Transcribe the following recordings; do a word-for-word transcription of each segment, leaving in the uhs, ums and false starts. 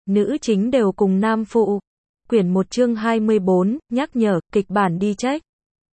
nữ chính đều cùng nam phụ. Quyển một chương hai mươi bốn, nhắc nhở, kịch bản đi check.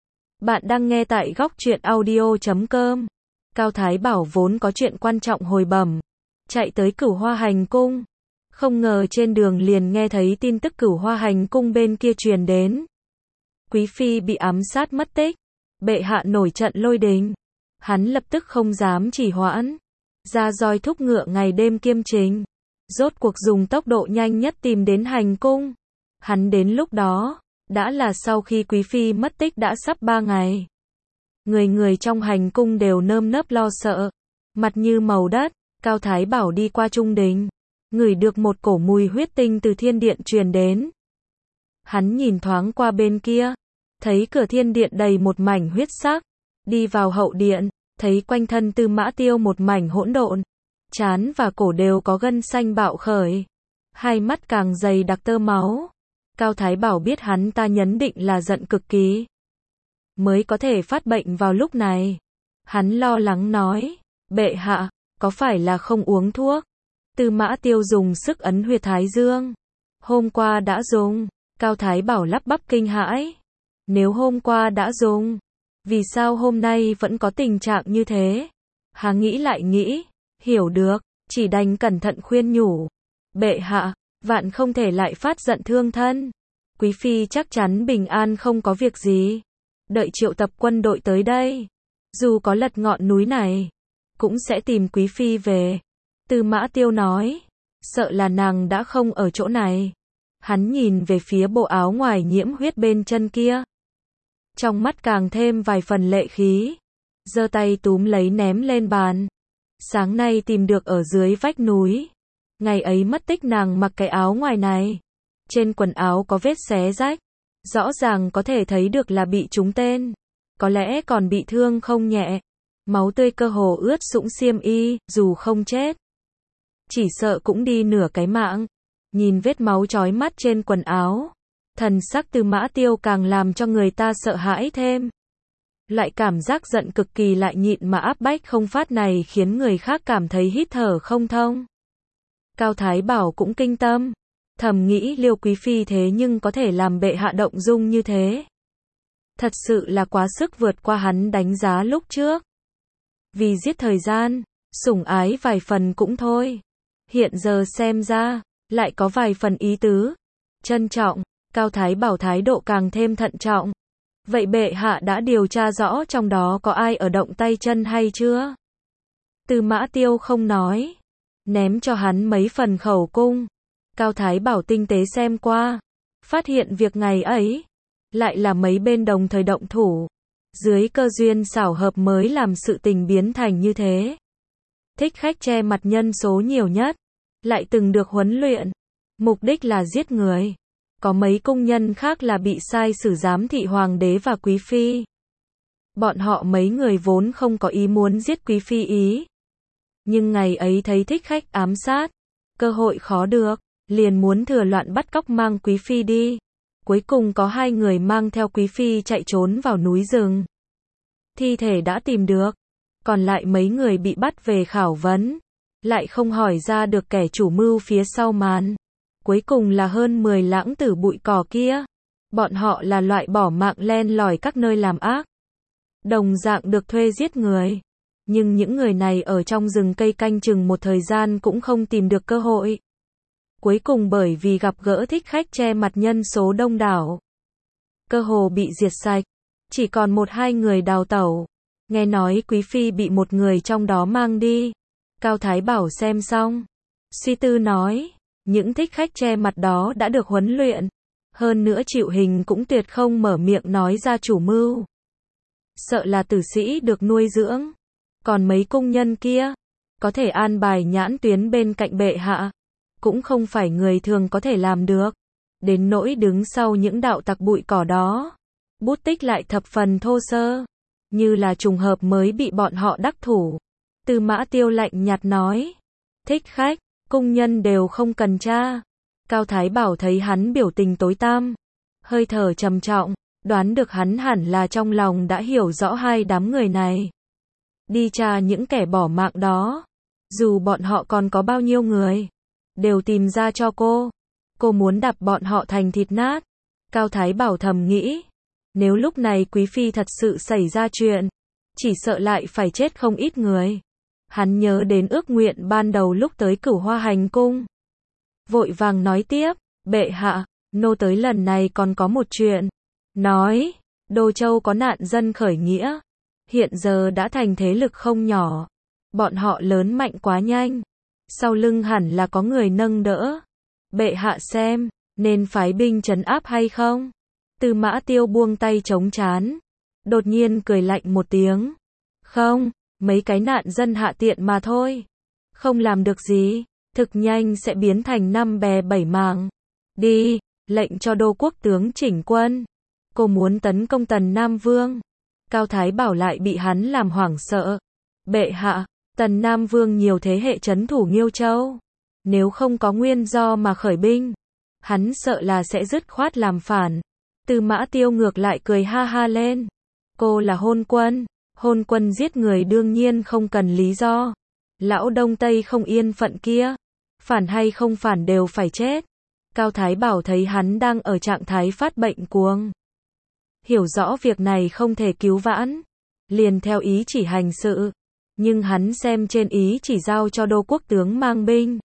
Bạn đang nghe tại góc truyện audio chấm com. Cao Thái Bảo vốn có chuyện quan trọng hồi bẩm, chạy tới Cửu Hoa Hành Cung. Không ngờ trên đường liền nghe thấy tin tức Cửu Hoa Hành Cung bên kia truyền đến. Quý phi bị ám sát mất tích, bệ hạ nổi trận lôi đình. Hắn lập tức không dám trì hoãn, ra roi thúc ngựa ngày đêm kiêm trình, rốt cuộc dùng tốc độ nhanh nhất tìm đến hành cung. Hắn đến lúc đó, đã là sau khi quý phi mất tích đã sắp ba ngày. Người người trong hành cung đều nơm nớp lo sợ, mặt như màu đất. Cao Thái Bảo đi qua trung đình, ngửi được một cổ mùi huyết tinh từ thiên điện truyền đến. Hắn nhìn thoáng qua bên kia, thấy cửa thiên điện đầy một mảnh huyết sắc. Đi vào hậu điện, thấy quanh thân Tư Mã Tiêu một mảnh hỗn độn, trán và cổ đều có gân xanh bạo khởi, hai mắt càng dày đặc tơ máu. Cao Thái Bảo biết hắn ta nhấn định là giận cực kỳ, mới có thể phát bệnh vào lúc này. Hắn lo lắng nói, bệ hạ, có phải là không uống thuốc? Tư Mã Tiêu dùng sức ấn huyệt thái dương. Hôm qua đã dùng. Cao Thái Bảo lắp bắp kinh hãi. Nếu hôm qua đã dùng, vì sao hôm nay vẫn có tình trạng như thế? Hắn nghĩ lại nghĩ, hiểu được, chỉ đành cẩn thận khuyên nhủ. Bệ hạ, vạn không thể lại phát giận thương thân. Quý phi chắc chắn bình an không có việc gì. Đợi triệu tập quân đội tới đây, dù có lật ngọn núi này, cũng sẽ tìm quý phi về. Tư Mã Tiêu nói, sợ là nàng đã không ở chỗ này. Hắn nhìn về phía bộ áo ngoài nhiễm huyết bên chân kia, trong mắt càng thêm vài phần lệ khí, giơ tay túm lấy ném lên bàn. Sáng nay tìm được ở dưới vách núi. Ngày ấy mất tích nàng mặc cái áo ngoài này, trên quần áo có vết xé rách, rõ ràng có thể thấy được là bị trúng tên, có lẽ còn bị thương không nhẹ. Máu tươi cơ hồ ướt sũng xiêm y, dù không chết, chỉ sợ cũng đi nửa cái mạng. Nhìn vết máu chói mắt trên quần áo, thần sắc Tư Mã Tiêu càng làm cho người ta sợ hãi thêm. Lại cảm giác giận cực kỳ lại nhịn mà áp bách không phát này khiến người khác cảm thấy hít thở không thông. Cao Thái Bảo cũng kinh tâm, thầm nghĩ Liêu quý phi thế nhưng có thể làm bệ hạ động dung như thế. Thật sự là quá sức vượt qua hắn đánh giá lúc trước. Vì giết thời gian, sủng ái vài phần cũng thôi. Hiện giờ xem ra, lại có vài phần ý tứ. Trân trọng, Cao Thái Bảo thái độ càng thêm thận trọng. Vậy bệ hạ đã điều tra rõ trong đó có ai ở động tay chân hay chưa? Tư Mã Tiêu không nói, ném cho hắn mấy phần khẩu cung. Cao Thái Bảo tinh tế xem qua, phát hiện việc ngày ấy lại là mấy bên đồng thời động thủ. Dưới cơ duyên xảo hợp mới làm sự tình biến thành như thế. Thích khách che mặt nhân số nhiều nhất, lại từng được huấn luyện, mục đích là giết người. Có mấy cung nhân khác là bị sai sử giám thị hoàng đế và quý phi. Bọn họ mấy người vốn không có ý muốn giết quý phi ý, nhưng ngày ấy thấy thích khách ám sát, cơ hội khó được, liền muốn thừa loạn bắt cóc mang quý phi đi. Cuối cùng có hai người mang theo quý phi chạy trốn vào núi rừng. Thi thể đã tìm được, còn lại mấy người bị bắt về khảo vấn, lại không hỏi ra được kẻ chủ mưu phía sau màn. Cuối cùng là hơn mười lãng tử bụi cỏ kia. Bọn họ là loại bỏ mạng len lỏi các nơi làm ác, đồng dạng được thuê giết người. Nhưng những người này ở trong rừng cây canh chừng một thời gian cũng không tìm được cơ hội. Cuối cùng bởi vì gặp gỡ thích khách che mặt nhân số đông đảo, cơ hồ bị diệt sạch, chỉ còn một hai người đào tẩu. Nghe nói quý phi bị một người trong đó mang đi. Cao Thái Bảo xem xong, suy tư nói, những thích khách che mặt đó đã được huấn luyện, hơn nữa chịu hình cũng tuyệt không mở miệng nói ra chủ mưu. Sợ là tử sĩ được nuôi dưỡng. Còn mấy cung nhân kia, có thể an bài nhãn tuyến bên cạnh bệ hạ, cũng không phải người thường có thể làm được. Đến nỗi đứng sau những đạo tặc bụi cỏ đó, bút tích lại thập phần thô sơ, như là trùng hợp mới bị bọn họ đắc thủ. Tư Mã Tiêu lạnh nhạt nói, thích khách, cung nhân đều không cần tra. Cao Thái Bảo thấy hắn biểu tình tối tăm, hơi thở trầm trọng, đoán được hắn hẳn là trong lòng đã hiểu rõ hai đám người này. Đi tra những kẻ bỏ mạng đó, dù bọn họ còn có bao nhiêu người, đều tìm ra cho cô. Cô muốn đập bọn họ thành thịt nát. Cao Thái Bảo thầm nghĩ, nếu lúc này Quý Phi thật sự xảy ra chuyện, chỉ sợ lại phải chết không ít người. Hắn nhớ đến ước nguyện ban đầu lúc tới Cửu Hoa Hành Cung. Vội vàng nói tiếp, bệ hạ, nô tới lần này còn có một chuyện. Nói, Đô Châu có nạn dân khởi nghĩa. Hiện giờ đã thành thế lực không nhỏ. Bọn họ lớn mạnh quá nhanh. Sau lưng hẳn là có người nâng đỡ. Bệ hạ xem, nên phái binh trấn áp hay không? Tư Mã Tiêu buông tay chống chán. Đột nhiên cười lạnh một tiếng. Không, mấy cái nạn dân hạ tiện mà thôi. Không làm được gì, thực nhanh sẽ biến thành năm bè bảy mảng. Đi, lệnh cho Đô Quốc tướng chỉnh quân. Cô muốn tấn công Tần Nam Vương. Cao Thái Bảo lại bị hắn làm hoảng sợ. Bệ hạ, Tần Nam Vương nhiều thế hệ trấn thủ Nghiêu Châu. Nếu không có nguyên do mà khởi binh, hắn sợ là sẽ dứt khoát làm phản. Tư Mã Tiêu ngược lại cười ha ha lên. Cô là hôn quân. Hôn quân giết người đương nhiên không cần lý do. Lão Đông Tây không yên phận kia. Phản hay không phản đều phải chết. Cao Thái Bảo thấy hắn đang ở trạng thái phát bệnh cuồng. Hiểu rõ việc này không thể cứu vãn. Liền theo ý chỉ hành sự. Nhưng hắn xem trên ý chỉ giao cho Đô Quốc tướng mang binh.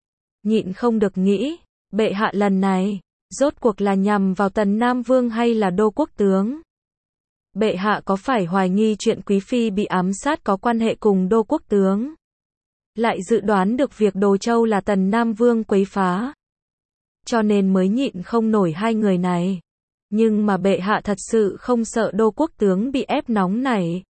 Nhịn không được nghĩ, bệ hạ lần này, rốt cuộc là nhằm vào Tần Nam Vương hay là Đô Quốc tướng? Bệ hạ có phải hoài nghi chuyện Quý Phi bị ám sát có quan hệ cùng Đô Quốc tướng? Lại dự đoán được việc Đồ Châu là Tần Nam Vương quấy phá. Cho nên mới nhịn không nổi hai người này. Nhưng mà bệ hạ thật sự không sợ Đô Quốc tướng bị ép nóng này.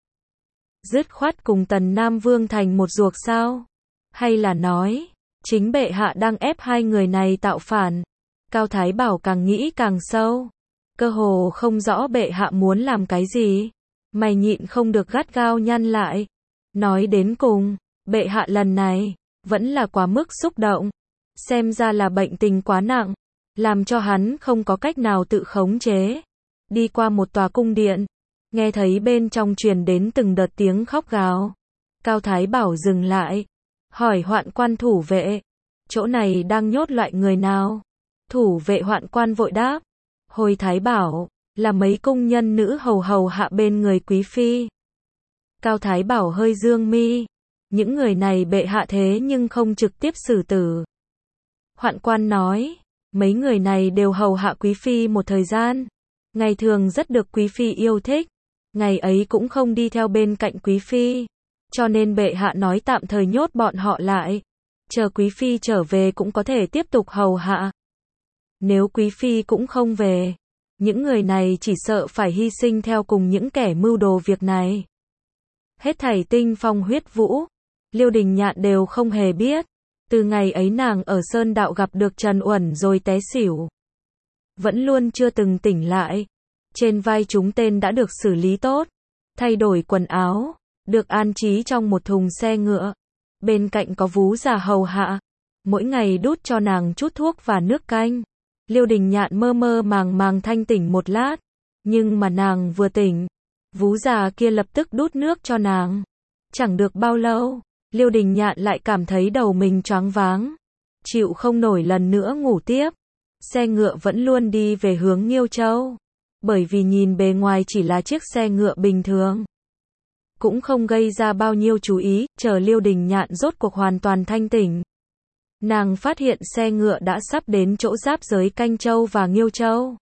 Dứt khoát cùng Tần Nam Vương thành một ruột sao? Hay là nói, chính bệ hạ đang ép hai người này tạo phản? Cao Thái Bảo càng nghĩ càng sâu. Cơ hồ không rõ bệ hạ muốn làm cái gì. Mày nhịn không được gắt gao nhăn lại. Nói đến cùng, bệ hạ lần này, vẫn là quá mức xúc động. Xem ra là bệnh tình quá nặng. Làm cho hắn không có cách nào tự khống chế. Đi qua một tòa cung điện. Nghe thấy bên trong truyền đến từng đợt tiếng khóc gào. Cao Thái Bảo dừng lại. Hỏi hoạn quan thủ vệ. Chỗ này đang nhốt loại người nào? Thủ vệ hoạn quan vội đáp. Hồi Thái Bảo, là mấy cung nhân nữ hầu hầu hạ bên người Quý Phi. Cao Thái Bảo hơi dương mi. Những người này bệ hạ thế nhưng không trực tiếp xử tử. Hoạn quan nói. Mấy người này đều hầu hạ Quý Phi một thời gian. Ngày thường rất được Quý Phi yêu thích. Ngày ấy cũng không đi theo bên cạnh Quý Phi. Cho nên bệ hạ nói tạm thời nhốt bọn họ lại. Chờ Quý Phi trở về cũng có thể tiếp tục hầu hạ. Nếu Quý Phi cũng không về, những người này chỉ sợ phải hy sinh theo cùng những kẻ mưu đồ việc này. Hết thảy tinh phong huyết vũ, Liêu Đình Nhạn đều không hề biết. Từ ngày ấy nàng ở Sơn Đạo gặp được Trần Uẩn rồi té xỉu. Vẫn luôn chưa từng tỉnh lại. Trên vai chúng tên đã được xử lý tốt. Thay đổi quần áo. Được an trí trong một thùng xe ngựa. Bên cạnh có vú già hầu hạ. Mỗi ngày đút cho nàng chút thuốc và nước canh. Liêu Đình Nhạn mơ mơ màng màng thanh tỉnh một lát. Nhưng mà nàng vừa tỉnh. Vú già kia lập tức đút nước cho nàng. Chẳng được bao lâu. Liêu Đình Nhạn lại cảm thấy đầu mình choáng váng. Chịu không nổi lần nữa ngủ tiếp. Xe ngựa vẫn luôn đi về hướng Nghiêu Châu. Bởi vì nhìn bề ngoài chỉ là chiếc xe ngựa bình thường. Cũng không gây ra bao nhiêu chú ý, chờ Liêu Đình Nhạn rốt cuộc hoàn toàn thanh tỉnh. Nàng phát hiện xe ngựa đã sắp đến chỗ giáp giới Canh Châu và Nghiêu Châu.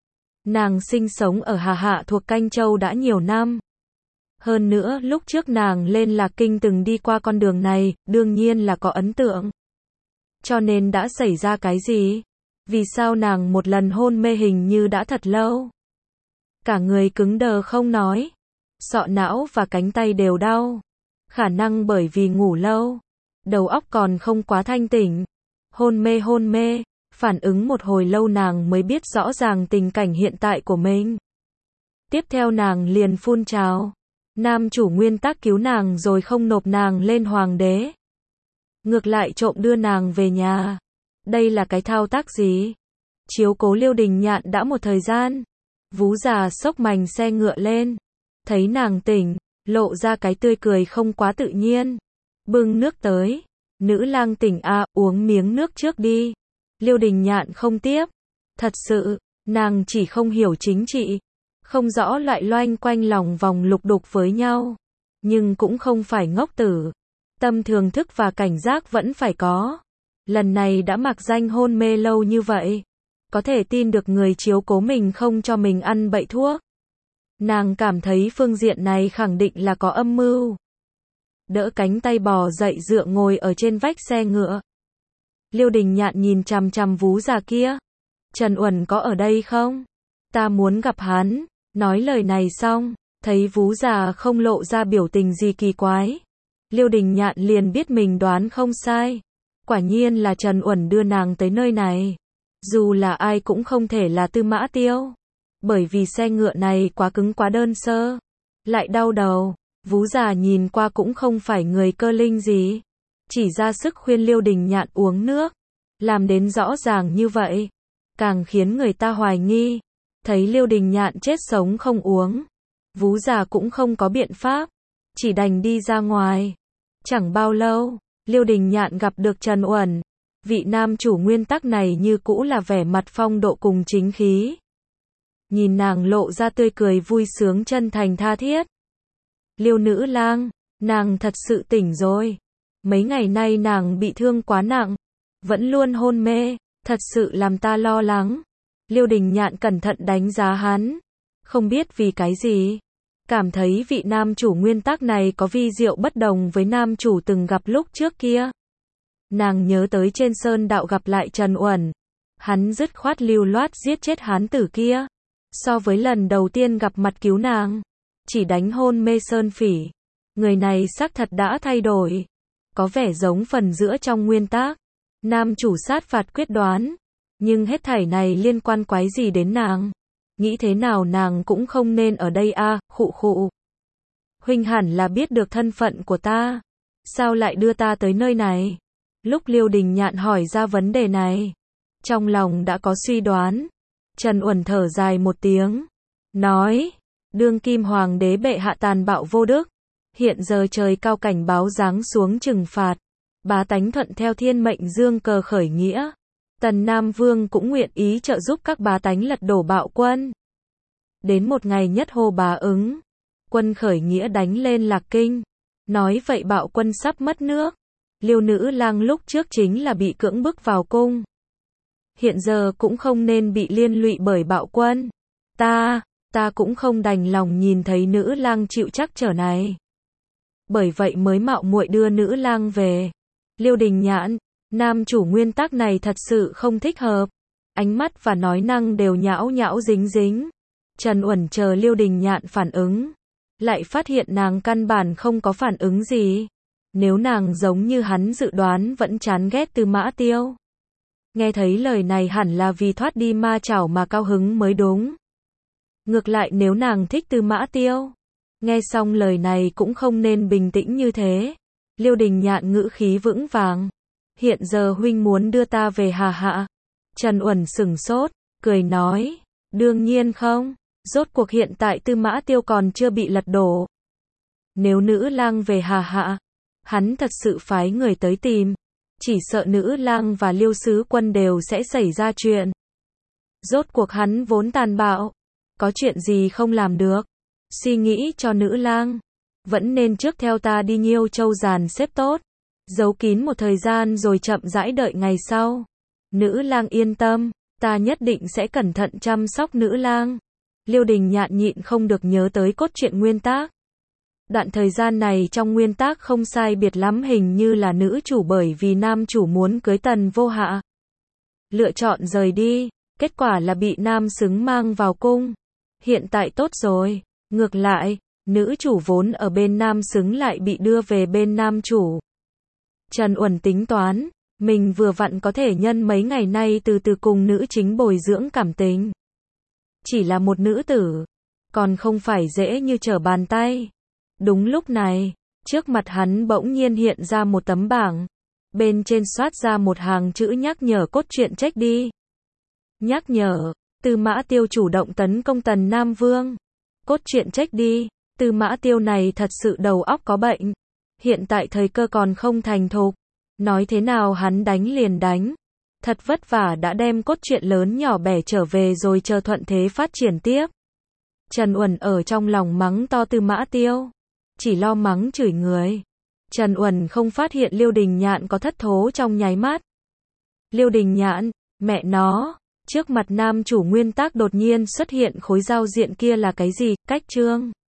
Nàng sinh sống ở Hà Hạ thuộc Canh Châu đã nhiều năm. Hơn nữa lúc trước nàng lên Lạc Kinh từng đi qua con đường này, đương nhiên là có ấn tượng. Cho nên đã xảy ra cái gì? Vì sao nàng một lần hôn mê hình như đã thật lâu? Cả người cứng đờ không nói. Sọ não và cánh tay đều đau. Khả năng bởi vì ngủ lâu. Đầu óc còn không quá thanh tỉnh. Hôn mê hôn mê. Phản ứng một hồi lâu nàng mới biết rõ ràng tình cảnh hiện tại của mình. Tiếp theo nàng liền phun trào. Nam chủ nguyên tắc cứu nàng rồi không nộp nàng lên hoàng đế. Ngược lại trộm đưa nàng về nhà. Đây là cái thao tác gì? Chiếu cố Liêu Đình Nhạn đã một thời gian. Vú già xốc mành xe ngựa lên. Thấy nàng tỉnh, lộ ra cái tươi cười không quá tự nhiên. Bưng nước tới. Nữ lang tỉnh a, uống miếng nước trước đi. Liêu Đình Nhạn không tiếp. Thật sự, nàng chỉ không hiểu chính trị, không rõ lại loanh quanh lòng vòng lục đục với nhau. Nhưng cũng không phải ngốc tử. Tâm thường thức và cảnh giác vẫn phải có. Lần này đã mặc danh hôn mê lâu như vậy. Có thể tin được người chiếu cố mình không cho mình ăn bậy thuốc. Nàng cảm thấy phương diện này khẳng định là có âm mưu. Đỡ cánh tay bò dậy dựa ngồi ở trên vách xe ngựa. Liêu Đình Nhạn nhìn chằm chằm Vú già kia. Trần Uẩn có ở đây không? Ta muốn gặp hắn. Nói lời này xong, thấy Vú già không lộ ra biểu tình gì kỳ quái. Liêu Đình Nhạn liền biết mình đoán không sai. Quả nhiên là Trần Uẩn đưa nàng tới nơi này. Dù là ai cũng không thể là Tư Mã Tiêu. Bởi vì xe ngựa này quá cứng quá đơn sơ. Lại đau đầu. Vú già nhìn qua cũng không phải người cơ linh gì. Chỉ ra sức khuyên Liêu Đình Nhạn uống nước. Làm đến rõ ràng như vậy. Càng khiến người ta hoài nghi. Thấy Liêu Đình Nhạn chết sống không uống. Vú già cũng không có biện pháp. Chỉ đành đi ra ngoài. Chẳng bao lâu, Liêu Đình Nhạn gặp được Trần Uẩn. Vị nam chủ nguyên tắc này như cũ là vẻ mặt phong độ cùng chính khí. Nhìn nàng lộ ra tươi cười vui sướng chân thành tha thiết. Liêu nữ lang, nàng thật sự tỉnh rồi. Mấy ngày nay nàng bị thương quá nặng. Vẫn luôn hôn mê, thật sự làm ta lo lắng. Liêu Đình Nhạn cẩn thận đánh giá hắn. Không biết vì cái gì. Cảm thấy vị nam chủ nguyên tắc này có vi diệu bất đồng với nam chủ từng gặp lúc trước kia. Nàng nhớ tới trên sơn đạo gặp lại Trần Uẩn. Hắn dứt khoát lưu loát giết chết hán tử kia. So với lần đầu tiên gặp mặt cứu nàng, chỉ đánh hôn mê Sơn Phỉ. Người này xác thật đã thay đổi. Có vẻ giống phần giữa trong nguyên tác. Nam chủ sát phạt quyết đoán. Nhưng hết thảy này liên quan quái gì đến nàng? Nghĩ thế nào nàng cũng không nên ở đây a, à, khụ khụ. Huynh hẳn là biết được thân phận của ta. Sao lại đưa ta tới nơi này? Lúc Liêu Đình Nhạn hỏi ra vấn đề này, trong lòng đã có suy đoán. Trần Uẩn thở dài một tiếng. Nói, đương kim hoàng đế bệ hạ tàn bạo vô đức. Hiện giờ trời cao cảnh báo giáng xuống trừng phạt. Bá tánh thuận theo thiên mệnh dương cờ khởi nghĩa. Tần Nam Vương cũng nguyện ý trợ giúp các bá tánh lật đổ bạo quân. Đến một ngày nhất hô bá ứng. Quân khởi nghĩa đánh lên Lạc Kinh. Nói vậy bạo quân sắp mất nước. Liêu nữ lang lúc trước chính là bị cưỡng bức vào cung. Hiện giờ cũng không nên bị liên lụy bởi bạo quân. Ta, ta cũng không đành lòng nhìn thấy nữ lang chịu trắc trở này. Bởi vậy mới mạo muội đưa nữ lang về. Liêu Đình Nhạn, nam chủ nguyên tắc này thật sự không thích hợp. Ánh mắt và nói năng đều nhão nhão dính dính. Trần Uẩn chờ Liêu Đình Nhạn phản ứng. Lại phát hiện nàng căn bản không có phản ứng gì. Nếu nàng giống như hắn dự đoán vẫn chán ghét Tư Mã Tiêu. Nghe thấy lời này hẳn là vì thoát đi ma chảo mà cao hứng mới đúng. Ngược lại nếu nàng thích Tư Mã Tiêu. Nghe xong lời này cũng không nên bình tĩnh như thế. Liêu Đình Nhạn ngữ khí vững vàng. Hiện giờ huynh muốn đưa ta về hà hạ. Trần Uẩn sửng sốt, cười nói. Đương nhiên không. Rốt cuộc hiện tại Tư Mã Tiêu còn chưa bị lật đổ. Nếu nữ lang về hà hạ, hắn thật sự phái người tới tìm. Chỉ sợ nữ lang và Liêu sứ quân đều sẽ xảy ra chuyện. Rốt cuộc hắn vốn tàn bạo. Có chuyện gì không làm được. Suy nghĩ cho nữ lang. Vẫn nên trước theo ta đi Nhiêu Châu dàn xếp tốt. Giấu kín một thời gian rồi chậm rãi đợi ngày sau. Nữ lang yên tâm. Ta nhất định sẽ cẩn thận chăm sóc nữ lang. Liêu Đình Nhạn nhịn không được nhớ tới cốt truyện nguyên tác. Đoạn thời gian này trong nguyên tác không sai biệt lắm hình như là nữ chủ bởi vì nam chủ muốn cưới Tần Vô Hạ. Lựa chọn rời đi, kết quả là bị nam xứng mang vào cung. Hiện tại tốt rồi, ngược lại, nữ chủ vốn ở bên nam xứng lại bị đưa về bên nam chủ. Trần Uẩn tính toán, mình vừa vặn có thể nhân mấy ngày nay từ từ cùng nữ chính bồi dưỡng cảm tình. Chỉ là một nữ tử, còn không phải dễ như trở bàn tay. Đúng lúc này, trước mặt hắn bỗng nhiên hiện ra một tấm bảng. Bên trên soát ra một hàng chữ nhắc nhở cốt truyện check đi. Nhắc nhở, Tư Mã Tiêu chủ động tấn công Tần Nam Vương. Cốt truyện check đi, Tư Mã Tiêu này thật sự đầu óc có bệnh. Hiện tại thời cơ còn không thành thục. Nói thế nào hắn đánh liền đánh. Thật vất vả đã đem cốt truyện lớn nhỏ bẻ trở về rồi chờ thuận thế phát triển tiếp. Trần Uẩn ở trong lòng mắng to Tư Mã Tiêu. Chỉ lo mắng chửi người. Trần Uẩn không phát hiện Liêu Đình Nhạn có thất thố trong nháy mắt. Liêu Đình Nhạn, mẹ nó, trước mặt nam chủ nguyên tác đột nhiên xuất hiện khối giao diện kia là cái gì, cách chương.